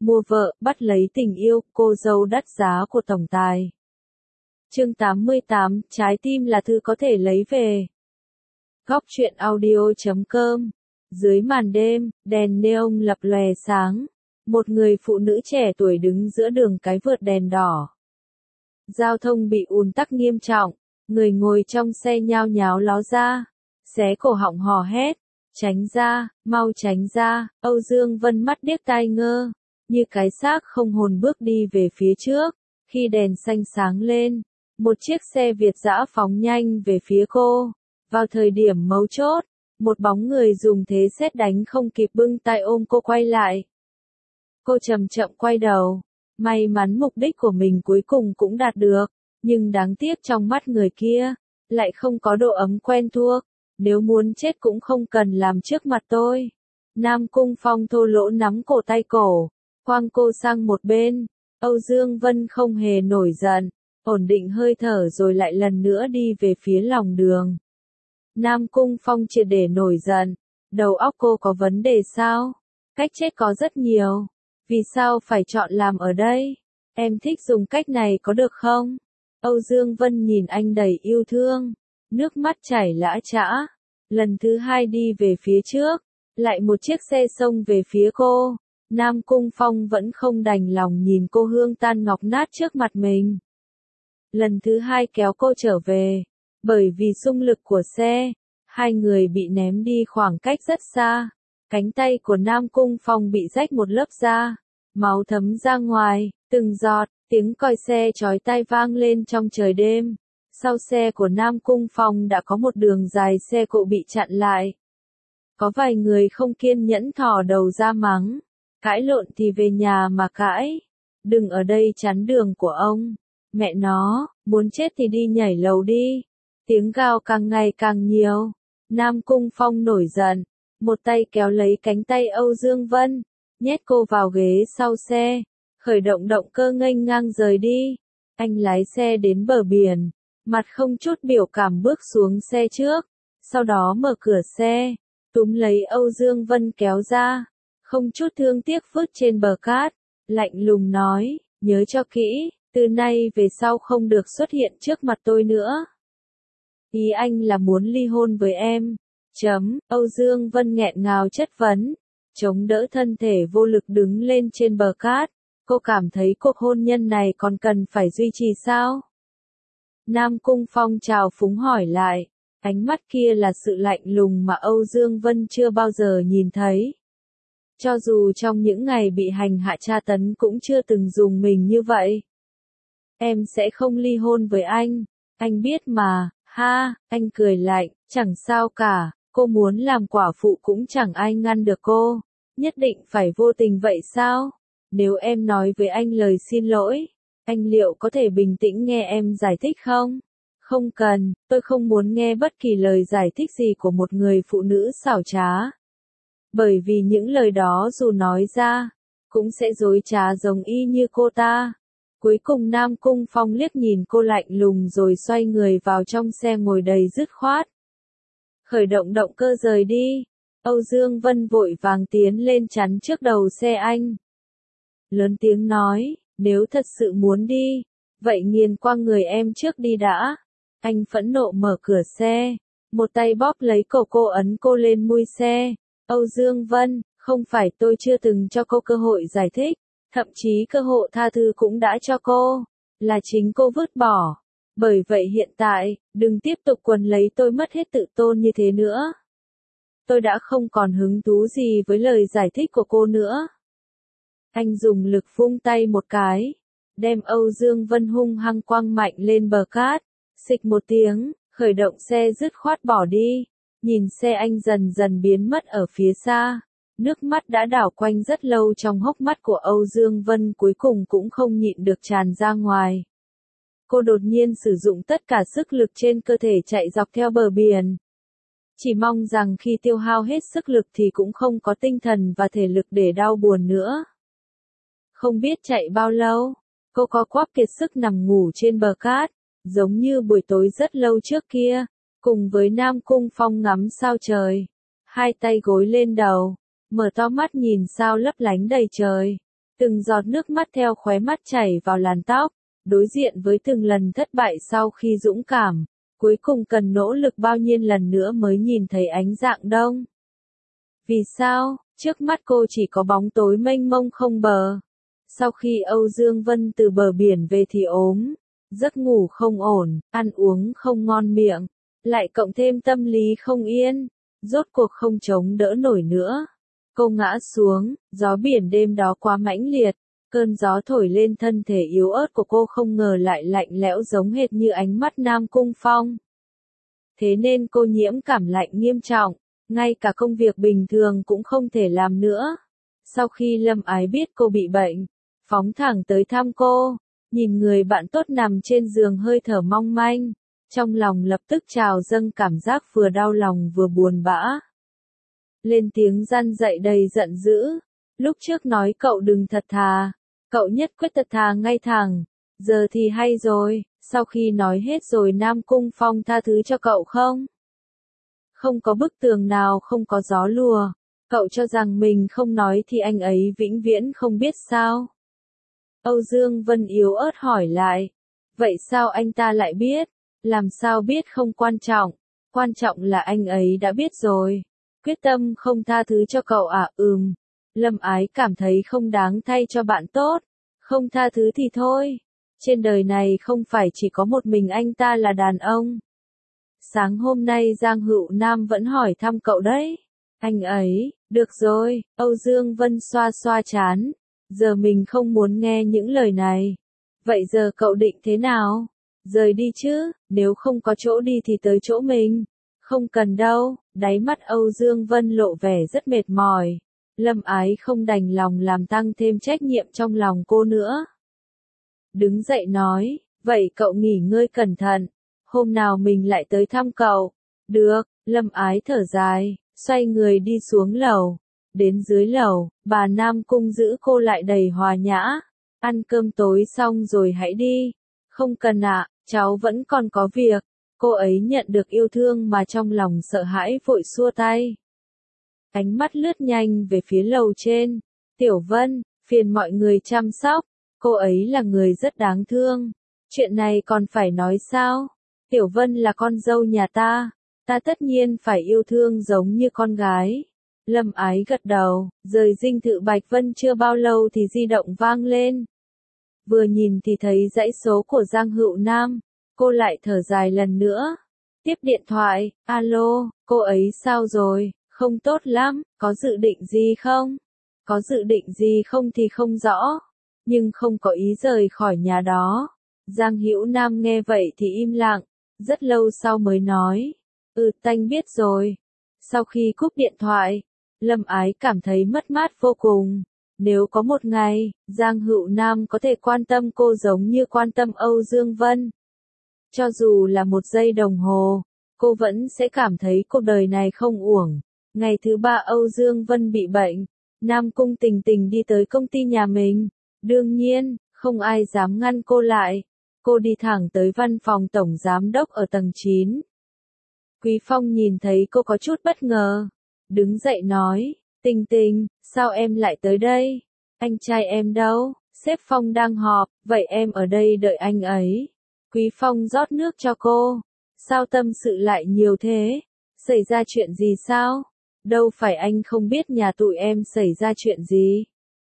mua vợ, bắt lấy tình yêu, cô dâu đắt giá của tổng tài. Chương 88, trái tim là thứ có thể lấy về. Góc truyện audio.com. Dưới màn đêm, đèn neon lập lòe sáng. Một người phụ nữ trẻ tuổi đứng giữa đường cái vượt đèn đỏ. Giao thông bị ùn tắc nghiêm trọng, người ngồi trong xe nhao nháo ló ra, xé cổ họng hò hét, tránh ra, mau tránh ra. Âu Dương Vân mắt điếc tai ngơ, như cái xác không hồn bước đi về phía trước. Khi đèn xanh sáng lên, một chiếc xe Việt dã phóng nhanh về phía cô. Vào thời điểm mấu chốt, một bóng người dùng thế sét đánh không kịp bưng tay ôm cô quay lại. Cô chậm chậm quay đầu, may mắn mục đích của mình cuối cùng cũng đạt được, nhưng đáng tiếc trong mắt người kia, lại không có độ ấm quen thuộc, nếu muốn chết cũng không cần làm trước mặt tôi. Nam Cung Phong thô lỗ nắm cổ tay cổ, quăng cô sang một bên. Âu Dương Vân không hề nổi giận, ổn định hơi thở rồi lại lần nữa đi về phía lòng đường. Nam Cung Phong triệt để nổi giận, đầu óc cô có vấn đề sao? Cách chết có rất nhiều, vì sao phải chọn làm ở đây? Em thích dùng cách này có được không? Âu Dương Vân nhìn anh đầy yêu thương, nước mắt chảy lã chã. Lần thứ hai đi về phía trước, lại một chiếc xe xông về phía cô. Nam Cung Phong vẫn không đành lòng nhìn cô hương tan ngọc nát trước mặt mình. Lần thứ hai kéo cô trở về, bởi vì xung lực của xe, hai người bị ném đi khoảng cách rất xa. Cánh tay của Nam Cung Phong bị rách một lớp da, máu thấm ra ngoài, từng giọt, tiếng còi xe chói tai vang lên trong trời đêm. Sau xe của Nam Cung Phong đã có một đường dài xe cộ bị chặn lại. Có vài người không kiên nhẫn thò đầu ra mắng, cãi lộn thì về nhà mà cãi, đừng ở đây chắn đường của ông. Mẹ nó, muốn chết thì đi nhảy lầu đi. Tiếng gào càng ngày càng nhiều. Nam Cung Phong nổi giận, một tay kéo lấy cánh tay Âu Dương Vân, nhét cô vào ghế sau xe, khởi động động cơ nghênh ngang rời đi. Anh lái xe đến bờ biển, mặt không chút biểu cảm bước xuống xe trước, sau đó mở cửa xe, túm lấy Âu Dương Vân kéo ra, không chút thương tiếc vứt trên bờ cát, lạnh lùng nói, nhớ cho kỹ, từ nay về sau không được xuất hiện trước mặt tôi nữa. Ý anh là muốn ly hôn với em. Âu Dương Vân nghẹn ngào chất vấn, chống đỡ thân thể vô lực đứng lên trên bờ cát. Cô cảm thấy cuộc hôn nhân này còn cần phải duy trì sao? Nam Cung Phong chào phúng hỏi lại, ánh mắt kia là sự lạnh lùng mà Âu Dương Vân chưa bao giờ nhìn thấy. Cho dù trong những ngày bị hành hạ tra tấn cũng chưa từng dùng mình như vậy. Em sẽ không ly hôn với anh biết mà. Ha, anh cười lạnh, chẳng sao cả, cô muốn làm quả phụ cũng chẳng ai ngăn được cô, nhất định phải vô tình vậy sao? Nếu em nói với anh lời xin lỗi, anh liệu có thể bình tĩnh nghe em giải thích không? Không cần, tôi không muốn nghe bất kỳ lời giải thích gì của một người phụ nữ xảo trá. Bởi vì những lời đó dù nói ra, cũng sẽ dối trá giống y như cô ta. Cuối cùng Nam Cung Phong liếc nhìn cô lạnh lùng rồi xoay người vào trong xe ngồi đầy dứt khoát. Khởi động động cơ rời đi. Âu Dương Vân vội vàng tiến lên chắn trước đầu xe anh. Lớn tiếng nói, nếu thật sự muốn đi, vậy nghiền qua người em trước đi đã. Anh phẫn nộ mở cửa xe, một tay bóp lấy cổ cô ấn cô lên mui xe. Âu Dương Vân, không phải tôi chưa từng cho cô cơ hội giải thích. Thậm chí cơ hội tha thứ cũng đã cho cô, là chính cô vứt bỏ. Bởi vậy hiện tại, đừng tiếp tục quấn lấy tôi mất hết tự tôn như thế nữa. Tôi đã không còn hứng thú gì với lời giải thích của cô nữa. Anh dùng lực vung tay một cái, đem Âu Dương Vân hung hăng quăng mạnh lên bờ cát, xịch một tiếng, khởi động xe dứt khoát bỏ đi, nhìn xe anh dần dần biến mất ở phía xa. Nước mắt đã đảo quanh rất lâu trong hốc mắt của Âu Dương Vân cuối cùng cũng không nhịn được tràn ra ngoài. Cô đột nhiên sử dụng tất cả sức lực trên cơ thể chạy dọc theo bờ biển. Chỉ mong rằng khi tiêu hao hết sức lực thì cũng không có tinh thần và thể lực để đau buồn nữa. Không biết chạy bao lâu, cô có quắp kiệt sức nằm ngủ trên bờ cát, giống như buổi tối rất lâu trước kia, cùng với Nam Cung Phong ngắm sao trời, hai tay gối lên đầu. Mở to mắt nhìn sao lấp lánh đầy trời. Từng giọt nước mắt theo khóe mắt chảy vào làn tóc, đối diện với từng lần thất bại sau khi dũng cảm, cuối cùng cần nỗ lực bao nhiêu lần nữa mới nhìn thấy ánh rạng đông. Vì sao, trước mắt cô chỉ có bóng tối mênh mông không bờ. Sau khi Âu Dương Vân từ bờ biển về thì ốm, giấc ngủ không ổn, ăn uống không ngon miệng, lại cộng thêm tâm lý không yên, rốt cuộc không chống đỡ nổi nữa. Cô ngã xuống, gió biển đêm đó quá mãnh liệt, cơn gió thổi lên thân thể yếu ớt của cô không ngờ lại lạnh lẽo giống hệt như ánh mắt Nam Cung Phong. Thế nên cô nhiễm cảm lạnh nghiêm trọng, ngay cả công việc bình thường cũng không thể làm nữa. Sau khi Lâm Ái biết cô bị bệnh, phóng thẳng tới thăm cô, nhìn người bạn tốt nằm trên giường hơi thở mong manh, trong lòng lập tức trào dâng cảm giác vừa đau lòng vừa buồn bã. Lên tiếng răn dạy đầy giận dữ, lúc trước nói cậu đừng thật thà, cậu nhất quyết thật thà ngay thẳng, giờ thì hay rồi, sau khi nói hết rồi Nam Cung Phong tha thứ cho cậu không? Không có bức tường nào không có gió lùa, cậu cho rằng mình không nói thì anh ấy vĩnh viễn không biết sao? Âu Dương Vân yếu ớt hỏi lại, vậy sao anh ta lại biết? Làm sao biết không quan trọng là anh ấy đã biết rồi. Quyết tâm không tha thứ cho cậu à? Lâm Ái cảm thấy không đáng thay cho bạn tốt, không tha thứ thì thôi. Trên đời này không phải chỉ có một mình anh ta là đàn ông. Sáng hôm nay Giang Hữu Nam vẫn hỏi thăm cậu đấy. Anh ấy, được rồi, Âu Dương Vân xoa xoa trán. Giờ mình không muốn nghe những lời này. Vậy giờ cậu định thế nào? Rời đi chứ, nếu không có chỗ đi thì tới chỗ mình. Không cần đâu, đáy mắt Âu Dương Vân lộ vẻ rất mệt mỏi. Lâm Ái không đành lòng làm tăng thêm trách nhiệm trong lòng cô nữa. Đứng dậy nói, vậy cậu nghỉ ngơi cẩn thận, hôm nào mình lại tới thăm cậu. Được, Lâm Ái thở dài, xoay người đi xuống lầu. Đến dưới lầu, bà Nam Cung giữ cô lại đầy hòa nhã. Ăn cơm tối xong rồi hãy đi. Không cần ạ, cháu vẫn còn có việc. Cô ấy nhận được yêu thương mà trong lòng sợ hãi vội xua tay. Ánh mắt lướt nhanh về phía lầu trên. Tiểu Vân, phiền mọi người chăm sóc. Cô ấy là người rất đáng thương. Chuyện này còn phải nói sao? Tiểu Vân là con dâu nhà ta. Ta tất nhiên phải yêu thương giống như con gái. Lâm Ái gật đầu, rời dinh thự Bạch Vân chưa bao lâu thì di động vang lên. Vừa nhìn thì thấy dãy số của Giang Hữu Nam, cô lại thở dài lần nữa. Tiếp điện thoại, alo, cô ấy sao rồi, không tốt lắm, có dự định gì không? Có dự định gì không thì không rõ, nhưng không có ý rời khỏi nhà đó. Giang Hữu Nam nghe vậy thì im lặng, rất lâu sau mới nói, tanh biết rồi. Sau khi cúp điện thoại, Lâm Ái cảm thấy mất mát vô cùng. Nếu có một ngày, Giang Hữu Nam có thể quan tâm cô giống như quan tâm Âu Dương Vân, cho dù là một giây đồng hồ, cô vẫn sẽ cảm thấy cuộc đời này không uổng. Ngày thứ 3 Âu Dương Vân bị bệnh, Nam Cung Tình Tình đi tới công ty nhà mình. Đương nhiên, không ai dám ngăn cô lại. Cô đi thẳng tới văn phòng tổng giám đốc ở tầng 9. Quý Phong nhìn thấy cô có chút bất ngờ. Đứng dậy nói, Tình Tình, sao em lại tới đây? Anh trai em đâu? Sếp Phong đang họp, vậy em ở đây đợi anh ấy. Quý Phong rót nước cho cô. Sao tâm sự lại nhiều thế? Xảy ra chuyện gì sao? Đâu phải anh không biết nhà tụi em xảy ra chuyện gì.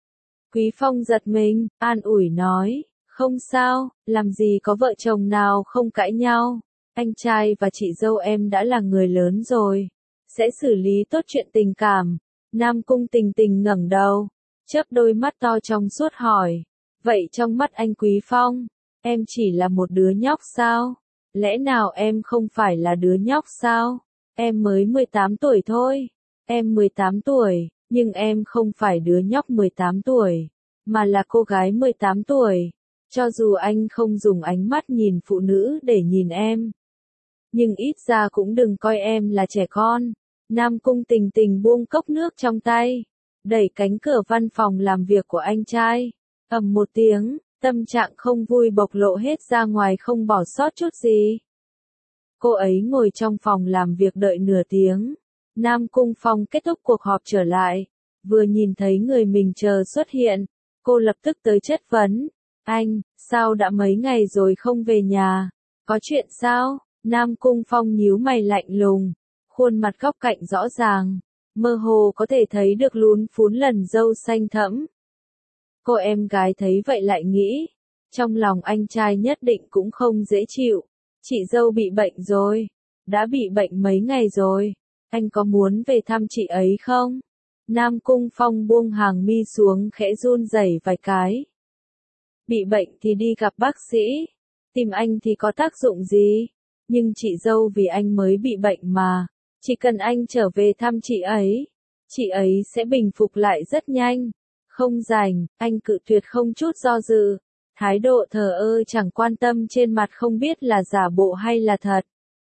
Quý Phong giật mình, an ủi nói, không sao, làm gì có vợ chồng nào không cãi nhau. Anh trai và chị dâu em đã là người lớn rồi, sẽ xử lý tốt chuyện tình cảm. Nam Cung Tình Tình ngẩng đầu, chớp đôi mắt to trong suốt hỏi, vậy trong mắt anh Quý Phong, em chỉ là một đứa nhóc sao? Lẽ nào em không phải là đứa nhóc sao? Em mới 18 tuổi thôi. Em 18 tuổi, nhưng em không phải đứa nhóc 18 tuổi, mà là cô gái 18 tuổi. Cho dù anh không dùng ánh mắt nhìn phụ nữ để nhìn em, nhưng ít ra cũng đừng coi em là trẻ con. Nam Cung Tình Tình buông cốc nước trong tay, đẩy cánh cửa văn phòng làm việc của anh trai. Ầm một tiếng, tâm trạng không vui bộc lộ hết ra ngoài không bỏ sót chút gì. Cô ấy ngồi trong phòng làm việc đợi nửa tiếng. Nam Cung Phong kết thúc cuộc họp trở lại, vừa nhìn thấy người mình chờ xuất hiện, Cô lập tức tới chất vấn. Anh, sao đã mấy ngày rồi không về nhà? Có chuyện sao? Nam Cung Phong nhíu mày lạnh lùng. Khuôn mặt góc cạnh rõ ràng. Mơ hồ có thể thấy được lún phún lần râu xanh thẫm. Cô em gái thấy vậy lại nghĩ. Trong lòng anh trai nhất định cũng không dễ chịu. Chị dâu bị bệnh rồi. Đã bị bệnh mấy ngày rồi. Anh có muốn về thăm chị ấy không? Nam Cung Phong buông hàng mi xuống khẽ run rẩy vài cái. Bị bệnh thì đi gặp bác sĩ. Tìm anh thì có tác dụng gì? Nhưng chị dâu vì anh mới bị bệnh mà. Chỉ cần anh trở về thăm chị ấy sẽ bình phục lại rất nhanh. Không rảnh, anh cự tuyệt không chút do dự. Thái độ thờ ơ chẳng quan tâm trên mặt không biết là giả bộ hay là thật.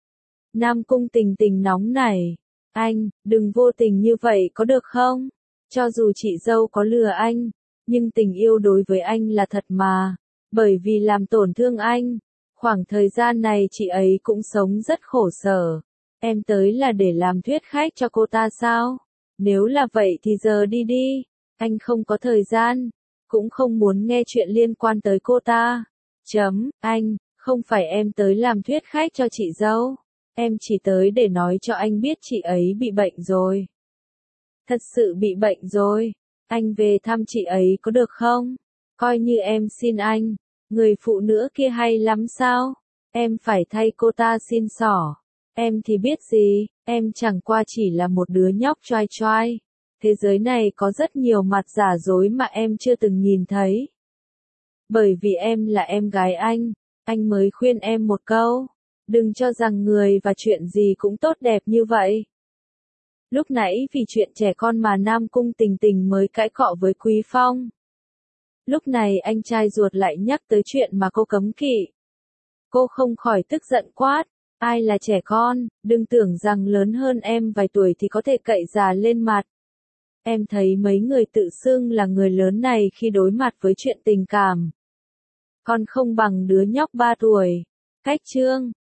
Nam Cung Tình Tình nóng nảy. Anh, đừng vô tình như vậy có được không? Cho dù chị dâu có lừa anh, nhưng tình yêu đối với anh là thật mà. Bởi vì làm tổn thương anh, khoảng thời gian này chị ấy cũng sống rất khổ sở. Em tới là để làm thuyết khách cho cô ta sao? Nếu là vậy thì giờ đi đi. Anh không có thời gian, cũng không muốn nghe chuyện liên quan tới cô ta. Anh, không phải em tới làm thuyết khách cho chị dâu. Em chỉ tới để nói cho anh biết chị ấy bị bệnh rồi. Thật sự bị bệnh rồi. Anh về thăm chị ấy có được không? Coi như em xin anh. Người phụ nữ kia hay lắm sao? Em phải thay cô ta xin xỏ. Em thì biết gì, em chẳng qua chỉ là một đứa nhóc choai choai. Thế giới này có rất nhiều mặt giả dối mà em chưa từng nhìn thấy. Bởi vì em là em gái anh mới khuyên em một câu. Đừng cho rằng người và chuyện gì cũng tốt đẹp như vậy. Lúc nãy vì chuyện trẻ con mà Nam Cung Tình Tình mới cãi cọ với Quý Phong. Lúc này anh trai ruột lại nhắc tới chuyện mà cô cấm kỵ. Cô không khỏi tức giận quát. Ai là trẻ con, đừng tưởng rằng lớn hơn em vài tuổi thì có thể cậy già lên mặt. Em thấy mấy người tự xưng là người lớn này khi đối mặt với chuyện tình cảm. Còn không bằng đứa nhóc 3 tuổi. Cách chương.